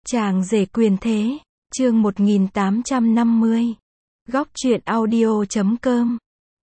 Chàng rể quyền thế, chương 1850. Góc truyện audio.com.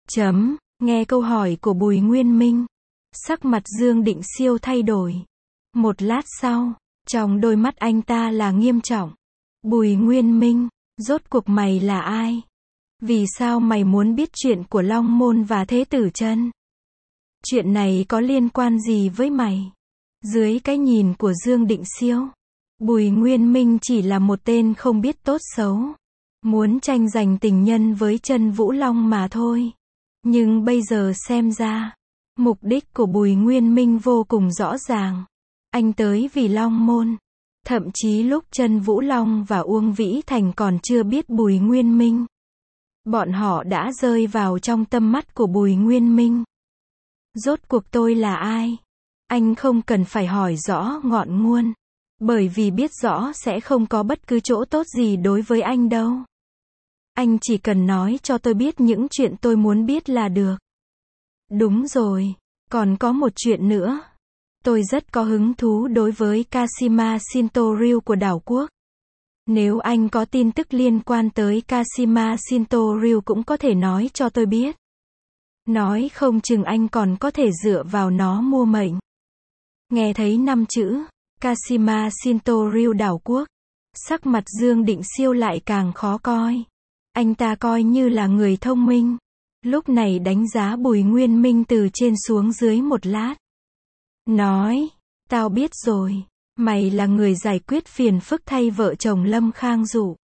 Nghe câu hỏi của Bùi Nguyên Minh. Sắc mặt Dương Định Siêu thay đổi. Một lát sau, trong đôi mắt anh ta là nghiêm trọng. Bùi Nguyên Minh, rốt cuộc mày là ai? Vì sao mày muốn biết chuyện của Long Môn và Thế Tử Chân? Chuyện này có liên quan gì với mày? Dưới cái nhìn của Dương Định Siêu, Bùi Nguyên Minh chỉ là một tên không biết tốt xấu, muốn tranh giành tình nhân với Chân Vũ Long mà thôi. Nhưng bây giờ xem ra, mục đích của Bùi Nguyên Minh vô cùng rõ ràng. Anh tới vì Long Môn. Thậm chí lúc Chân Vũ Long và Uông Vĩ Thành còn chưa biết Bùi Nguyên Minh, bọn họ đã rơi vào trong tầm mắt của Bùi Nguyên Minh. Rốt cuộc tôi là ai? Anh không cần phải hỏi rõ ngọn nguồn, bởi vì biết rõ sẽ không có bất cứ chỗ tốt gì đối với anh đâu. Anh chỉ cần nói cho tôi biết những chuyện tôi muốn biết là được. Đúng rồi, còn có một chuyện nữa. Tôi rất có hứng thú đối với Kashima Shinto-ryu của đảo quốc. Nếu anh có tin tức liên quan tới Kashima Shinto-ryu cũng có thể nói cho tôi biết. Nói không chừng anh còn có thể dựa vào nó mua mệnh. Nghe thấy 5 chữ Kashima Shinto-ryu đảo quốc, sắc mặt Dương Định Siêu lại càng khó coi. Anh ta coi như là người thông minh, lúc này đánh giá Bùi Nguyên Minh từ trên xuống dưới một lát. Nói, tao biết rồi, mày là người giải quyết phiền phức thay vợ chồng Lâm Khang Dụ.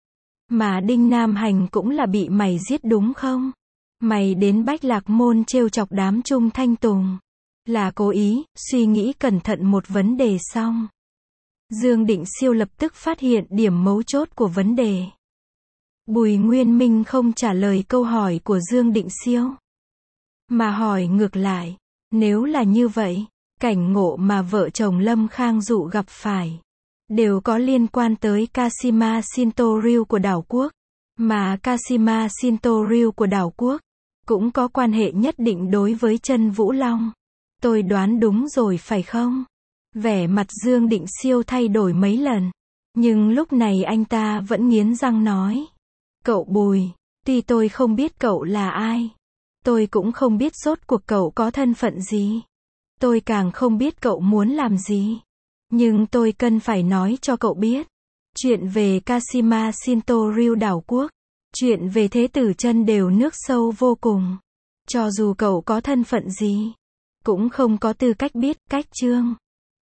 Mà Đinh Nam Hành cũng là bị mày giết đúng không? Mày đến Bách Lạc Môn trêu chọc đám Trung Thanh Tùng. Là cố ý, suy nghĩ cẩn thận một vấn đề xong. Dương Định Siêu lập tức phát hiện điểm mấu chốt của vấn đề. Bùi Nguyên Minh không trả lời câu hỏi của Dương Định Siêu, mà hỏi ngược lại, nếu là như vậy, cảnh ngộ mà vợ chồng Lâm Khang Dụ gặp phải, đều có liên quan tới Kashima Shinto-ryu của đảo quốc, mà Kashima Shinto-ryu của đảo quốc, cũng có quan hệ nhất định đối với Chân Vũ Long. Tôi đoán đúng rồi phải không? Vẻ mặt Dương Định Siêu thay đổi mấy lần, nhưng lúc này anh ta vẫn nghiến răng nói. Cậu Bùi, tuy tôi không biết cậu là ai, tôi cũng không biết rốt cuộc cậu có thân phận gì, tôi càng không biết cậu muốn làm gì, nhưng tôi cần phải nói cho cậu biết. Chuyện về Kashima Shinto-ryu đảo quốc, chuyện về Thế Tử Chân đều nước sâu vô cùng. Cho dù cậu có thân phận gì, cũng không có tư cách biết cách chương.